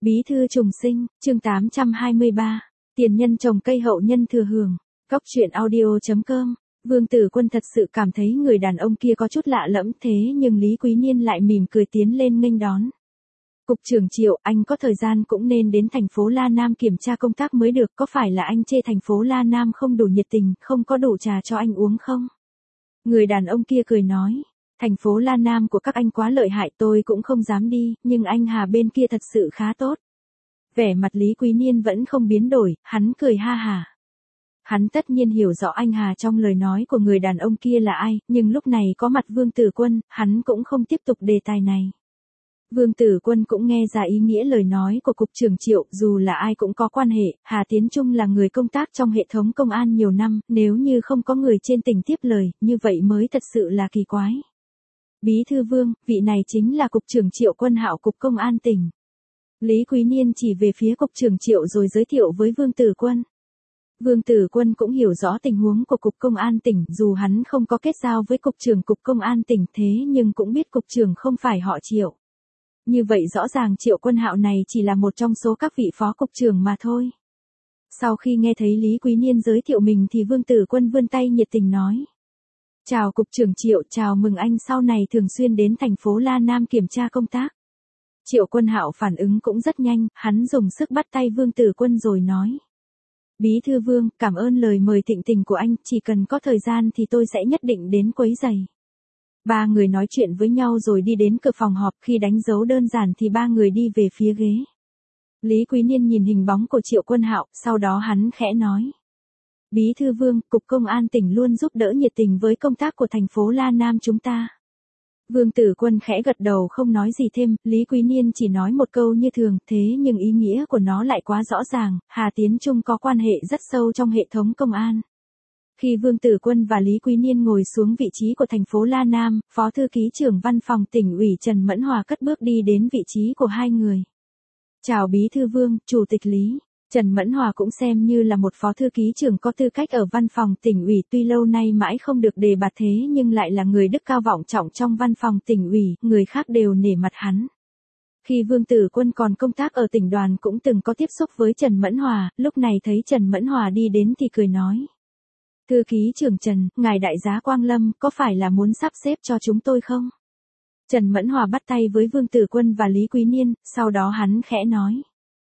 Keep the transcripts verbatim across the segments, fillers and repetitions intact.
Bí thư trùng sinh, chương tám trăm hai mươi ba. Tiền nhân trồng cây hậu nhân thừa hưởng. Cóc truyện audio chấm com. Vương Tử Quân thật sự cảm thấy người đàn ông kia có chút lạ lẫm, thế nhưng Lý Quý Niên lại mỉm cười tiến lên nghênh đón. Cục trưởng Triệu, anh có thời gian cũng nên đến thành phố La Nam kiểm tra công tác mới được, có phải là anh chê thành phố La Nam không đủ nhiệt tình, không có đủ trà cho anh uống không? Người đàn ông kia cười nói. Thành phố La Nam của các anh quá lợi hại, tôi cũng không dám đi, nhưng anh Hà bên kia thật sự khá tốt. Vẻ mặt Lý Quý Niên vẫn không biến đổi, hắn cười ha hả. Hắn tất nhiên hiểu rõ anh Hà trong lời nói của người đàn ông kia là ai, nhưng lúc này có mặt Vương Tử Quân, hắn cũng không tiếp tục đề tài này. Vương Tử Quân cũng nghe ra ý nghĩa lời nói của Cục trưởng Triệu, dù là ai cũng có quan hệ, Hà Tiến Trung là người công tác trong hệ thống công an nhiều năm, nếu như không có người trên tỉnh tiếp lời, như vậy mới thật sự là kỳ quái. Bí thư Vương, vị này chính là Cục trưởng Triệu Quân Hạo Cục Công an tỉnh. Lý Quý Niên chỉ về phía Cục trưởng Triệu rồi giới thiệu với Vương Tử Quân. Vương Tử Quân cũng hiểu rõ tình huống của Cục Công an tỉnh, dù hắn không có kết giao với Cục trưởng Cục Công an tỉnh thế nhưng cũng biết Cục trưởng không phải họ Triệu. Như vậy rõ ràng Triệu Quân Hạo này chỉ là một trong số các vị phó cục trưởng mà thôi. Sau khi nghe thấy Lý Quý Niên giới thiệu mình thì Vương Tử Quân vươn tay nhiệt tình nói. Chào Cục trưởng Triệu, chào mừng anh sau này thường xuyên đến thành phố La Nam kiểm tra công tác. Triệu Quân Hạo phản ứng cũng rất nhanh, hắn dùng sức bắt tay Vương Tử Quân rồi nói. Bí thư Vương, cảm ơn lời mời thịnh tình của anh, chỉ cần có thời gian thì tôi sẽ nhất định đến quấy giày. Ba người nói chuyện với nhau rồi đi đến cửa phòng họp, khi đánh dấu đơn giản thì ba người đi về phía ghế. Lý Quý Niên nhìn hình bóng của Triệu Quân Hạo, sau đó hắn khẽ nói. Bí thư Vương, Cục Công an tỉnh luôn giúp đỡ nhiệt tình với công tác của thành phố La Nam chúng ta. Vương Tử Quân khẽ gật đầu không nói gì thêm, Lý Quý Niên chỉ nói một câu như thường, thế nhưng ý nghĩa của nó lại quá rõ ràng, Hà Tiến Trung có quan hệ rất sâu trong hệ thống công an. Khi Vương Tử Quân và Lý Quý Niên ngồi xuống vị trí của thành phố La Nam, Phó Thư ký trưởng Văn phòng tỉnh ủy Trần Mẫn Hòa cất bước đi đến vị trí của hai người. Chào Bí thư Vương, Chủ tịch Lý. Trần Mẫn Hòa cũng xem như là một phó thư ký trưởng có tư cách ở văn phòng tỉnh ủy, tuy lâu nay mãi không được đề bạt thế nhưng lại là người đức cao vọng trọng trong văn phòng tỉnh ủy, người khác đều nể mặt hắn. Khi Vương Tử Quân còn công tác ở tỉnh đoàn cũng từng có tiếp xúc với Trần Mẫn Hòa, lúc này thấy Trần Mẫn Hòa đi đến thì cười nói. Thư ký trưởng Trần, ngài đại giá Quang Lâm, có phải là muốn sắp xếp cho chúng tôi không? Trần Mẫn Hòa bắt tay với Vương Tử Quân và Lý Quý Niên, sau đó hắn khẽ nói.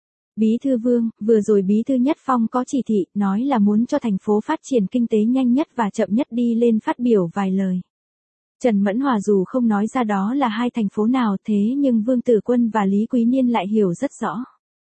Bí thư Vương, vừa rồi Bí thư Nhất Phong có chỉ thị, nói là muốn cho thành phố phát triển kinh tế nhanh nhất và chậm nhất đi lên phát biểu vài lời. Trần Mẫn Hòa dù không nói ra đó là hai thành phố nào thế nhưng Vương Tử Quân và Lý Quý Niên lại hiểu rất rõ.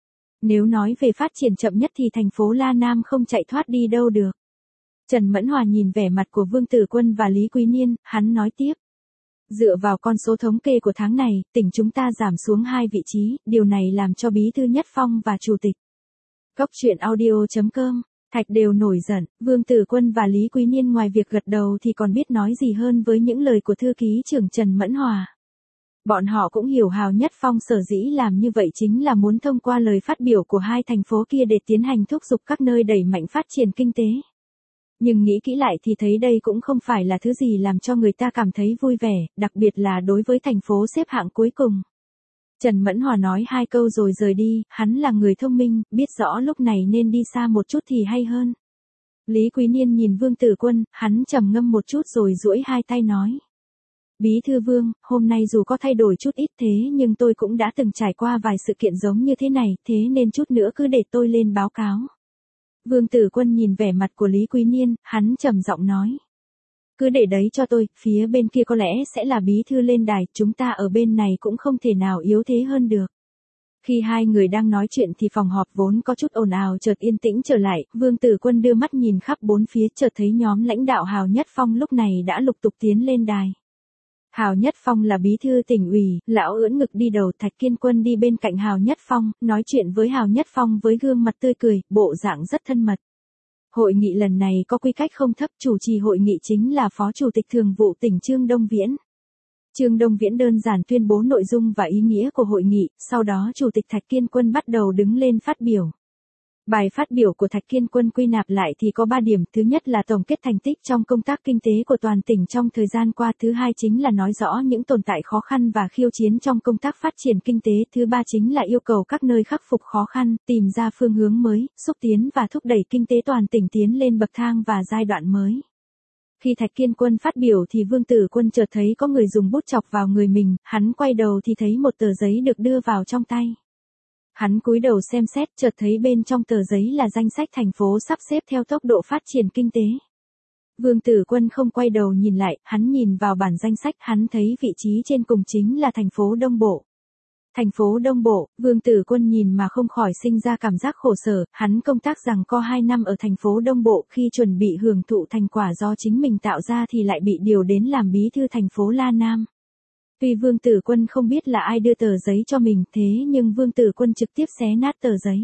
Nếu nói về phát triển chậm nhất thì thành phố La Nam không chạy thoát đi đâu được. Trần Mẫn Hòa nhìn vẻ mặt của Vương Tử Quân và Lý Quý Niên, hắn nói tiếp. Dựa vào con số thống kê của tháng này, tỉnh chúng ta giảm xuống hai vị trí, điều này làm cho Bí thư Nhất Phong và Chủ tịch. Cóc truyện audio chấm com, Thạch đều nổi giận, Vương Tử Quân và Lý Quý Niên ngoài việc gật đầu thì còn biết nói gì hơn với những lời của thư ký trưởng Trần Mẫn Hòa. Bọn họ cũng hiểu Hào Nhất Phong sở dĩ làm như vậy chính là muốn thông qua lời phát biểu của hai thành phố kia để tiến hành thúc giục các nơi đẩy mạnh phát triển kinh tế. Nhưng nghĩ kỹ lại thì thấy đây cũng không phải là thứ gì làm cho người ta cảm thấy vui vẻ, đặc biệt là đối với thành phố xếp hạng cuối cùng. Trần Mẫn Hòa nói hai câu rồi rời đi, hắn là người thông minh, biết rõ lúc này nên đi xa một chút thì hay hơn. Lý Quý Niên nhìn Vương Tử Quân, hắn trầm ngâm một chút rồi duỗi hai tay nói. Bí thư Vương, hôm nay dù có thay đổi chút ít thế nhưng tôi cũng đã từng trải qua vài sự kiện giống như thế này, thế nên chút nữa cứ để tôi lên báo cáo. Vương Tử Quân nhìn vẻ mặt của Lý Quý Niên, hắn trầm giọng nói. Cứ để đấy cho tôi, phía bên kia có lẽ sẽ là bí thư lên đài, chúng ta ở bên này cũng không thể nào yếu thế hơn được. Khi hai người đang nói chuyện thì phòng họp vốn có chút ồn ào chợt yên tĩnh trở lại, Vương Tử Quân đưa mắt nhìn khắp bốn phía chợt thấy nhóm lãnh đạo Hào Nhất Phong lúc này đã lục tục tiến lên đài. Hào Nhất Phong là bí thư tỉnh ủy, lão ưỡn ngực đi đầu, Thạch Kiên Quân đi bên cạnh Hào Nhất Phong, nói chuyện với Hào Nhất Phong với gương mặt tươi cười, bộ dạng rất thân mật. Hội nghị lần này có quy cách không thấp, chủ trì hội nghị chính là Phó Chủ tịch Thường vụ tỉnh Trương Đông Viễn. Trương Đông Viễn đơn giản tuyên bố nội dung và ý nghĩa của hội nghị, sau đó Chủ tịch Thạch Kiên Quân bắt đầu đứng lên phát biểu. Bài phát biểu của Thạch Kiên Quân quy nạp lại thì có ba điểm, thứ nhất là tổng kết thành tích trong công tác kinh tế của toàn tỉnh trong thời gian qua, thứ hai chính là nói rõ những tồn tại khó khăn và khiêu chiến trong công tác phát triển kinh tế, thứ ba chính là yêu cầu các nơi khắc phục khó khăn, tìm ra phương hướng mới, xúc tiến và thúc đẩy kinh tế toàn tỉnh tiến lên bậc thang và giai đoạn mới. Khi Thạch Kiên Quân phát biểu thì Vương Tử Quân chợt thấy có người dùng bút chọc vào người mình, hắn quay đầu thì thấy một tờ giấy được đưa vào trong tay. Hắn cúi đầu xem xét, chợt thấy bên trong tờ giấy là danh sách thành phố sắp xếp theo tốc độ phát triển kinh tế. Vương Tử Quân không quay đầu nhìn lại, hắn nhìn vào bản danh sách, hắn thấy vị trí trên cùng chính là thành phố Đông Bộ. Thành phố Đông Bộ, Vương Tử Quân nhìn mà không khỏi sinh ra cảm giác khổ sở, hắn công tác giằng co hai năm ở thành phố Đông Bộ, khi chuẩn bị hưởng thụ thành quả do chính mình tạo ra thì lại bị điều đến làm bí thư thành phố La Nam. Tuy Vương Tử Quân không biết là ai đưa tờ giấy cho mình, thế nhưng Vương Tử Quân trực tiếp xé nát tờ giấy.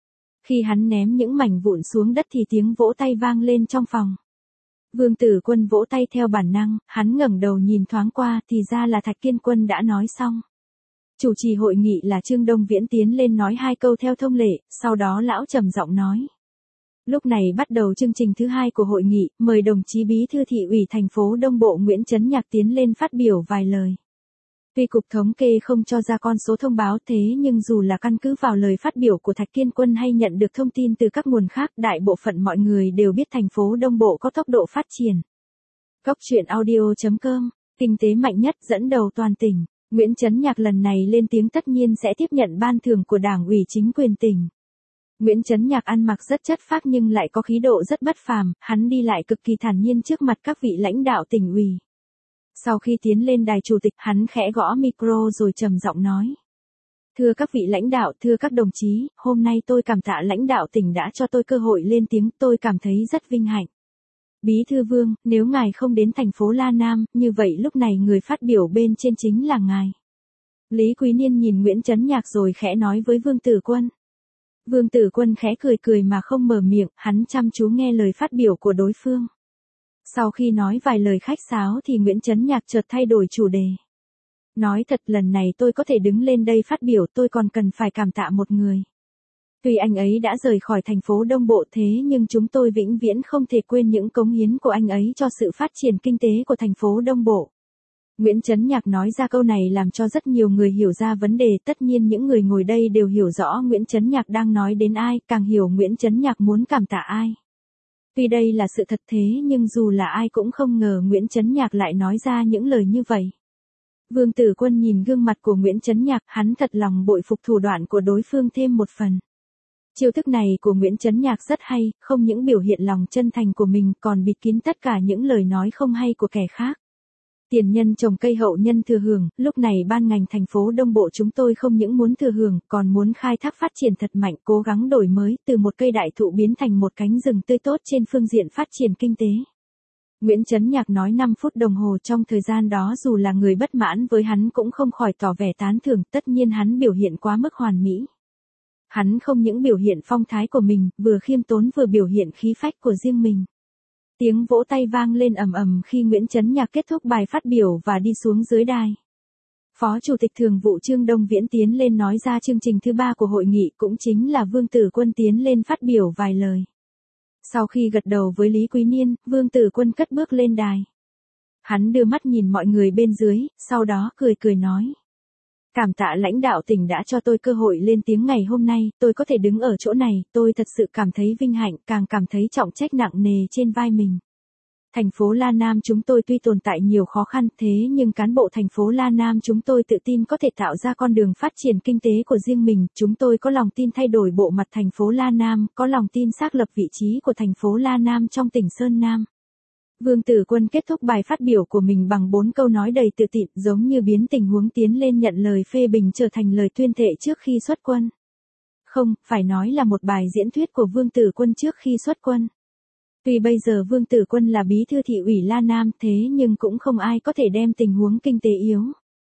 Khi hắn ném những mảnh vụn xuống đất thì tiếng vỗ tay vang lên trong phòng. Vương Tử Quân vỗ tay theo bản năng, hắn ngẩng đầu nhìn thoáng qua thì ra là Thạch Kiên Quân đã nói xong. Chủ trì hội nghị là Trương Đông Viễn tiến lên nói hai câu theo thông lệ, sau đó lão trầm giọng nói. Lúc này bắt đầu chương trình thứ hai của hội nghị, mời đồng chí Bí thư Thị ủy thành phố Đông Bộ Nguyễn Chấn Nhạc tiến lên phát biểu vài lời. Tuy Cục Thống kê không cho ra con số thông báo thế nhưng dù là căn cứ vào lời phát biểu của Thạch Kiên Quân hay nhận được thông tin từ các nguồn khác, đại bộ phận mọi người đều biết thành phố Đông Bộ có tốc độ phát triển. Cốc truyện audio chấm com, kinh tế mạnh nhất dẫn đầu toàn tỉnh. Nguyễn Chấn Nhạc lần này lên tiếng tất nhiên sẽ tiếp nhận ban thưởng của Đảng ủy chính quyền tỉnh. Nguyễn Chấn Nhạc ăn mặc rất chất phác nhưng lại có khí độ rất bất phàm, hắn đi lại cực kỳ thản nhiên trước mặt các vị lãnh đạo tỉnh ủy. Sau khi tiến lên đài chủ tịch, hắn khẽ gõ micro rồi trầm giọng nói. Thưa các vị lãnh đạo, thưa các đồng chí, hôm nay tôi cảm tạ lãnh đạo tỉnh đã cho tôi cơ hội lên tiếng, tôi cảm thấy rất vinh hạnh. Bí thư Vương, nếu ngài không đến thành phố La Nam, như vậy lúc này người phát biểu bên trên chính là ngài. Lý Quý Niên nhìn Nguyễn Chấn Nhạc rồi khẽ nói với Vương Tử Quân. Vương Tử Quân khẽ cười cười mà không mở miệng, hắn chăm chú nghe lời phát biểu của đối phương. Sau khi nói vài lời khách sáo thì Nguyễn Chấn Nhạc chợt thay đổi chủ đề. Nói thật lần này tôi có thể đứng lên đây phát biểu tôi còn cần phải cảm tạ một người. Tuy anh ấy đã rời khỏi thành phố Đông Bộ thế nhưng chúng tôi vĩnh viễn không thể quên những cống hiến của anh ấy cho sự phát triển kinh tế của thành phố Đông Bộ. Nguyễn Chấn Nhạc nói ra câu này làm cho rất nhiều người hiểu ra vấn đề, tất nhiên những người ngồi đây đều hiểu rõ Nguyễn Chấn Nhạc đang nói đến ai, càng hiểu Nguyễn Chấn Nhạc muốn cảm tạ ai. Tuy đây là sự thật thế nhưng dù là ai cũng không ngờ Nguyễn Chấn Nhạc lại nói ra những lời như vậy. Vương Tử Quân nhìn gương mặt của Nguyễn Chấn Nhạc, hắn thật lòng bội phục thủ đoạn của đối phương thêm một phần. Chiêu thức này của Nguyễn Chấn Nhạc rất hay, không những biểu hiện lòng chân thành của mình còn bịt kín tất cả những lời nói không hay của kẻ khác. Tiền nhân trồng cây hậu nhân thừa hưởng, lúc này ban ngành thành phố Đông Bộ chúng tôi không những muốn thừa hưởng, còn muốn khai thác phát triển thật mạnh, cố gắng đổi mới, từ một cây đại thụ biến thành một cánh rừng tươi tốt trên phương diện phát triển kinh tế. Nguyễn Chấn Nhạc nói năm phút đồng hồ, trong thời gian đó dù là người bất mãn với hắn cũng không khỏi tỏ vẻ tán thưởng, tất nhiên hắn biểu hiện quá mức hoàn mỹ. Hắn không những biểu hiện phong thái của mình, vừa khiêm tốn vừa biểu hiện khí phách của riêng mình. Tiếng vỗ tay vang lên ầm ầm khi Nguyễn Chấn Nhạc kết thúc bài phát biểu và đi xuống dưới đài. Phó Chủ tịch Thường vụ Trương Đông Viễn tiến lên nói ra chương trình thứ ba của hội nghị, cũng chính là Vương Tử Quân tiến lên phát biểu vài lời. Sau khi gật đầu với Lý Quý Niên, Vương Tử Quân cất bước lên đài. Hắn đưa mắt nhìn mọi người bên dưới, sau đó cười cười nói. Cảm tạ lãnh đạo tỉnh đã cho tôi cơ hội lên tiếng ngày hôm nay, tôi có thể đứng ở chỗ này, tôi thật sự cảm thấy vinh hạnh, càng cảm thấy trọng trách nặng nề trên vai mình. Thành phố La Nam chúng tôi tuy tồn tại nhiều khó khăn thế nhưng cán bộ thành phố La Nam chúng tôi tự tin có thể tạo ra con đường phát triển kinh tế của riêng mình, chúng tôi có lòng tin thay đổi bộ mặt thành phố La Nam, có lòng tin xác lập vị trí của thành phố La Nam trong tỉnh Sơn Nam. Vương Tử Quân kết thúc bài phát biểu của mình bằng bốn câu nói đầy tự tin, giống như biến tình huống tiến lên nhận lời phê bình trở thành lời tuyên thệ trước khi xuất quân. Không, phải nói là một bài diễn thuyết của Vương Tử Quân trước khi xuất quân. Tuy bây giờ Vương Tử Quân là bí thư thị ủy La Nam thế nhưng cũng không ai có thể đem tình huống kinh tế yếu.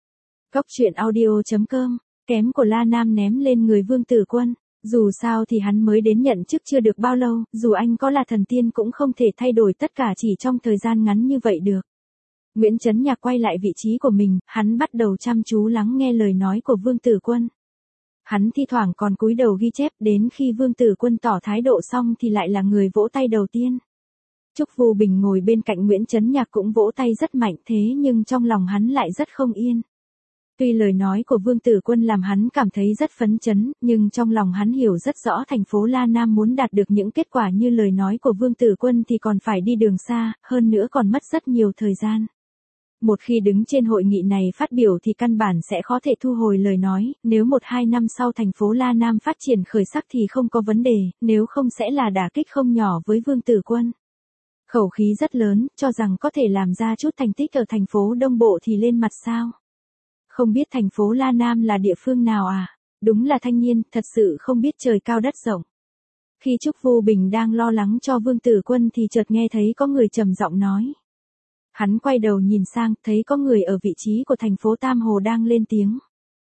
Cốc truyện audio chấm com, kém của La Nam ném lên người Vương Tử Quân. Dù sao thì hắn mới đến nhận chức chưa được bao lâu, dù anh có là thần tiên cũng không thể thay đổi tất cả chỉ trong thời gian ngắn như vậy được. Nguyễn Chấn Nhạc quay lại vị trí của mình, hắn bắt đầu chăm chú lắng nghe lời nói của Vương Tử Quân. Hắn thi thoảng còn cúi đầu ghi chép, đến khi Vương Tử Quân tỏ thái độ xong thì lại là người vỗ tay đầu tiên. Trúc Vu Bình ngồi bên cạnh Nguyễn Chấn Nhạc cũng vỗ tay rất mạnh, thế nhưng trong lòng hắn lại rất không yên. Tuy lời nói của Vương Tử Quân làm hắn cảm thấy rất phấn chấn, nhưng trong lòng hắn hiểu rất rõ thành phố La Nam muốn đạt được những kết quả như lời nói của Vương Tử Quân thì còn phải đi đường xa, hơn nữa còn mất rất nhiều thời gian. Một khi đứng trên hội nghị này phát biểu thì căn bản sẽ khó thể thu hồi lời nói, nếu một hai năm sau thành phố La Nam phát triển khởi sắc thì không có vấn đề, nếu không sẽ là đả kích không nhỏ với Vương Tử Quân. Khẩu khí rất lớn, cho rằng có thể làm ra chút thành tích ở thành phố Đông Bộ thì lên mặt sao. Không biết thành phố La Nam là địa phương nào à? Đúng là thanh niên, thật sự không biết trời cao đất rộng. Khi Trúc Vu Bình đang lo lắng cho Vương Tử Quân thì chợt nghe thấy có người trầm giọng nói. Hắn quay đầu nhìn sang, thấy có người ở vị trí của thành phố Tam Hồ đang lên tiếng.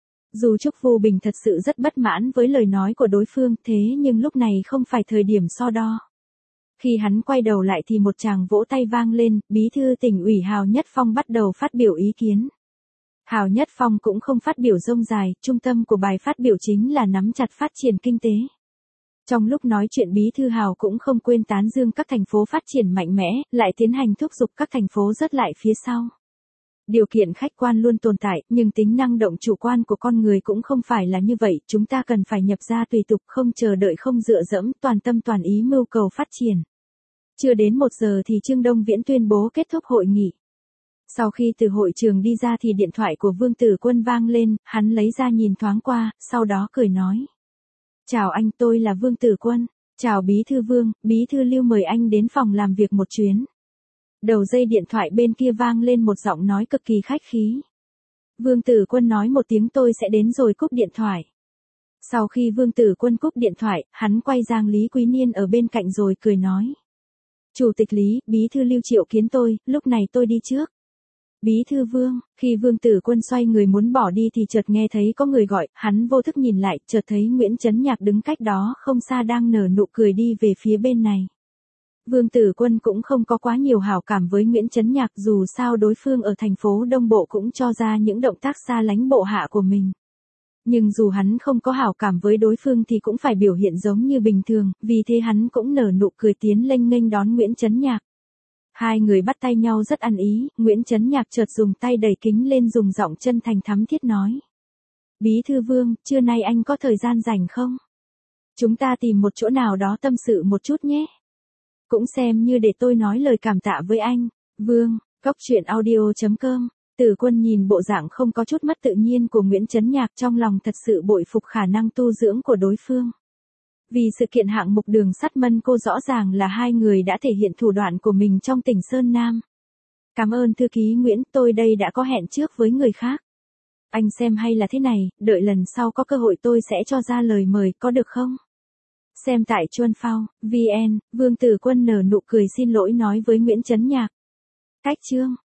Dù Trúc Vu Bình thật sự rất bất mãn với lời nói của đối phương, thế nhưng lúc này không phải thời điểm so đo. Khi hắn quay đầu lại thì một tràng vỗ tay vang lên, Bí thư Tỉnh ủy Hào Nhất Phong bắt đầu phát biểu ý kiến. Hào Nhất Phong cũng không phát biểu rông dài, trung tâm của bài phát biểu chính là nắm chặt phát triển kinh tế. Trong lúc nói chuyện Bí thư Hào cũng không quên tán dương các thành phố phát triển mạnh mẽ, lại tiến hành thúc giục các thành phố rớt lại phía sau. Điều kiện khách quan luôn tồn tại, nhưng tính năng động chủ quan của con người cũng không phải là như vậy, chúng ta cần phải nhập ra tùy tục, không chờ đợi, không dựa dẫm, toàn tâm toàn ý mưu cầu phát triển. Chưa đến một giờ thì Trương Đông Viễn tuyên bố kết thúc hội nghị. Sau khi từ hội trường đi ra thì điện thoại của Vương Tử Quân vang lên, hắn lấy ra nhìn thoáng qua, sau đó cười nói. Chào anh, tôi là Vương Tử Quân. Chào Bí thư Vương, Bí thư Lưu mời anh đến phòng làm việc một chuyến. Đầu dây điện thoại bên kia vang lên một giọng nói cực kỳ khách khí. Vương Tử Quân nói một tiếng tôi sẽ đến rồi cúp điện thoại. Sau khi Vương Tử Quân cúp điện thoại, hắn quay sang Lý Quý Niên ở bên cạnh rồi cười nói. Chủ tịch Lý, Bí thư Lưu triệu kiến tôi, lúc này tôi đi trước. Bí thư Vương, khi Vương Tử Quân xoay người muốn bỏ đi thì chợt nghe thấy có người gọi, hắn vô thức nhìn lại, chợt thấy Nguyễn Chấn Nhạc đứng cách đó không xa đang nở nụ cười đi về phía bên này. Vương Tử Quân cũng không có quá nhiều hảo cảm với Nguyễn Chấn Nhạc, dù sao đối phương ở thành phố Đông Bộ cũng cho ra những động tác xa lánh bộ hạ của mình. Nhưng dù hắn không có hảo cảm với đối phương thì cũng phải biểu hiện giống như bình thường, vì thế hắn cũng nở nụ cười tiến lên nghênh đón Nguyễn Chấn Nhạc. Hai người bắt tay nhau rất ăn ý, Nguyễn Chấn Nhạc chợt dùng tay đẩy kính lên dùng giọng chân thành thắm thiết nói. Bí thư Vương, trưa nay anh có thời gian rảnh không? Chúng ta tìm một chỗ nào đó tâm sự một chút nhé. Cũng xem như để tôi nói lời cảm tạ với anh. Vương, Cốc Truyện Audio chấm com. Tử Quân nhìn bộ dạng không có chút mất tự nhiên của Nguyễn Chấn Nhạc, trong lòng thật sự bội phục khả năng tu dưỡng của đối phương. Vì sự kiện hạng mục đường sắt Mân Cô rõ ràng là hai người đã thể hiện thủ đoạn của mình trong tỉnh Sơn Nam. Cảm ơn thư ký Nguyễn, tôi đây đã có hẹn trước với người khác. Anh xem hay là thế này, đợi lần sau có cơ hội tôi sẽ cho ra lời mời, có được không? Xem tại Chuan Phao, vê en, Vương Tử Quân nở nụ cười xin lỗi nói với Nguyễn Chấn Nhạc. Cách chương.